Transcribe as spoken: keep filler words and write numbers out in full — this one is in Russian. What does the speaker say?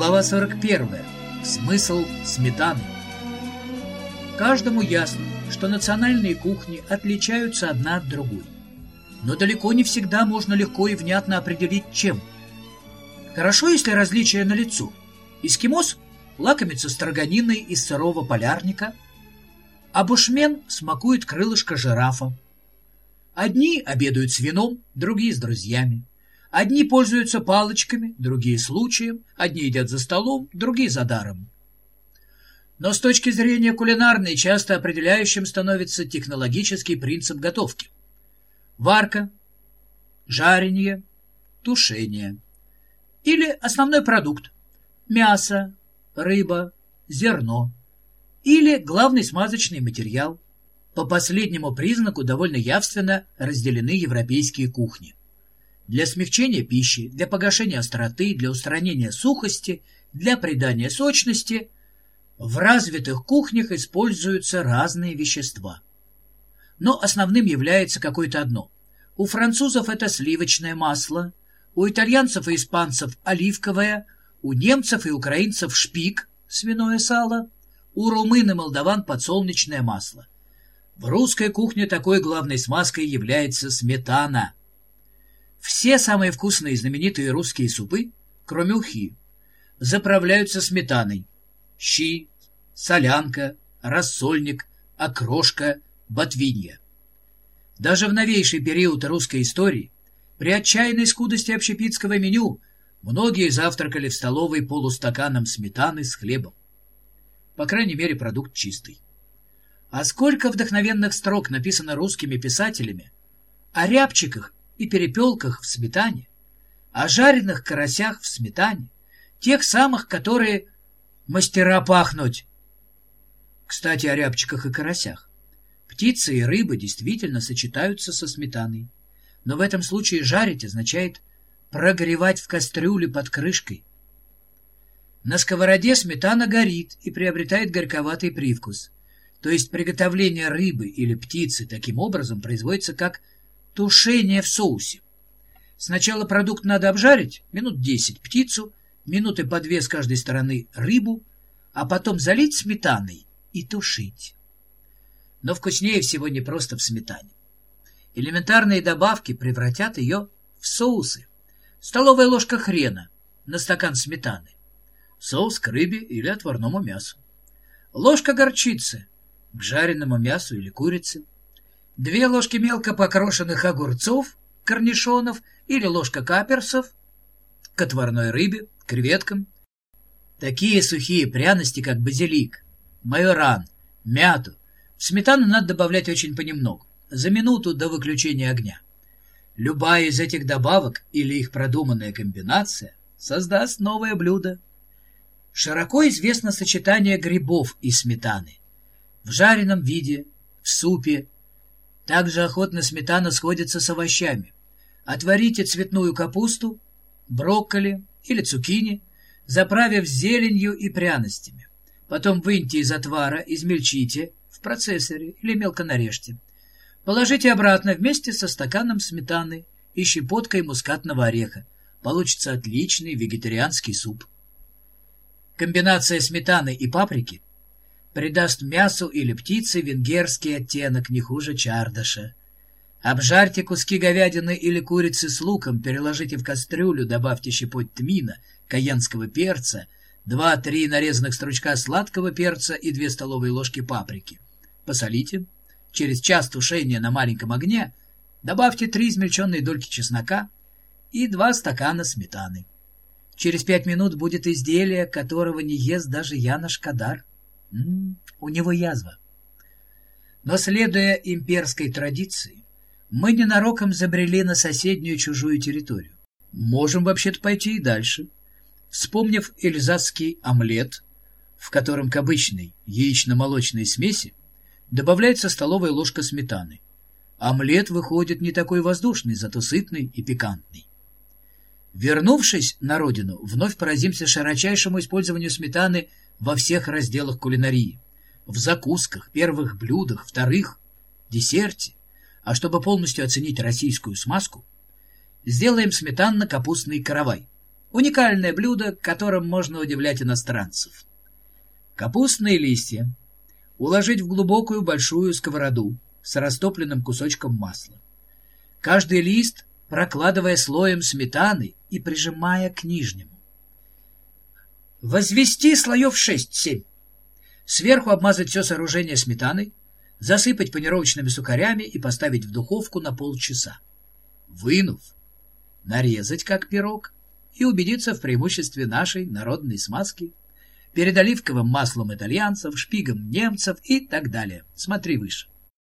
Глава сорок первая. Смысл сметаны. Каждому ясно, что национальные кухни отличаются одна от другой. Но далеко не всегда можно легко и внятно определить, чем. Хорошо, если различия налицо. Эскимос лакомится строганиной из сырого полярника, а бушмен смакует крылышко жирафа. Одни обедают с вином, другие с друзьями. Одни пользуются палочками, другие случаем, одни едят за столом, другие за даром. Но с точки зрения кулинарной часто определяющим становится технологический принцип готовки. Варка, жаренье, тушение. Или основной продукт – мясо, рыба, зерно. Или главный смазочный материал. По последнему признаку довольно явственно разделены европейские кухни. Для смягчения пищи, для погашения остроты, для устранения сухости, для придания сочности в развитых кухнях используются разные вещества. Но основным является какое-то одно. У французов это сливочное масло, у итальянцев и испанцев оливковое, у немцев и украинцев шпик, свиное сало, у румын и молдаван подсолнечное масло. В русской кухне такой главной смазкой является сметана. Все самые вкусные и знаменитые русские супы, кроме ухи, заправляются сметаной. Щи, солянка, рассольник, окрошка, ботвинья. Даже в новейший период русской истории, при отчаянной скудости общепитского меню, многие завтракали в столовой полустаканом сметаны с хлебом. По крайней мере, продукт чистый. А сколько вдохновенных строк написано русскими писателями о рябчиках и перепелках в сметане, о жареных карасях в сметане, тех самых, которые мастера пахнуть. Кстати, о рябчиках и карасях. Птицы и рыбы действительно сочетаются со сметаной, но в этом случае жарить означает прогревать в кастрюле под крышкой. На сковороде сметана горит и приобретает горьковатый привкус, то есть приготовление рыбы или птицы таким образом производится как тушение в соусе. Сначала продукт надо обжарить, минут десять птицу, минуты по две с каждой стороны рыбу, а потом залить сметаной и тушить. Но вкуснее всего не просто в сметане. Элементарные добавки превратят ее в соусы. Столовая ложка хрена на стакан сметаны. Соус к рыбе или отварному мясу. Ложка горчицы к жареному мясу или курице. Две ложки мелко покрошенных огурцов, корнишонов или ложка каперсов к отварной рыбе, креветкам. Такие сухие пряности, как базилик, майоран, мяту, в сметану надо добавлять очень понемногу, за минуту до выключения огня. Любая из этих добавок или их продуманная комбинация создаст новое блюдо. Широко известно сочетание грибов и сметаны. В жареном виде, в супе. Также охотно сметана сходится с овощами. Отварите цветную капусту, брокколи или цукини, заправив зеленью и пряностями. Потом выньте из отвара, измельчите в процессоре или мелко нарежьте. Положите обратно вместе со стаканом сметаны и щепоткой мускатного ореха. Получится отличный вегетарианский суп. Комбинация сметаны и паприки придаст мясу или птице венгерский оттенок не хуже чардаша. Обжарьте куски говядины или курицы с луком, переложите в кастрюлю, добавьте щепоть тмина, каенского перца, два-три нарезанных стручка сладкого перца и две столовые ложки паприки. Посолите. Через час тушения на маленьком огне добавьте три измельченные дольки чеснока и два стакана сметаны. Через пять минут будет изделие, которого не ест даже Янош Кадар. М-м, у него язва. Но, следуя имперской традиции, мы ненароком забрели на соседнюю чужую территорию. Можем вообще-то пойти и дальше. Вспомнив эльзасский омлет, в котором к обычной яично-молочной смеси добавляется столовая ложка сметаны. Омлет выходит не такой воздушный, зато сытный и пикантный. Вернувшись на родину, вновь поразимся широчайшему использованию сметаны во всех разделах кулинарии. В закусках, первых блюдах, вторых, десерте. А чтобы полностью оценить российскую смазку, сделаем сметанно-капустный каравай. Уникальное блюдо, которым можно удивлять иностранцев. Капустные листья уложить в глубокую большую сковороду с растопленным кусочком масла. Каждый лист прокладывая слоем сметаны и прижимая к нижнему. Возвести слоев шесть-семь. Сверху обмазать все сооружение сметаной, засыпать панировочными сухарями и поставить в духовку на полчаса. Вынув, нарезать как пирог и убедиться в преимуществе нашей народной смазки перед оливковым маслом итальянцев, шпигом немцев и так далее. Смотри выше.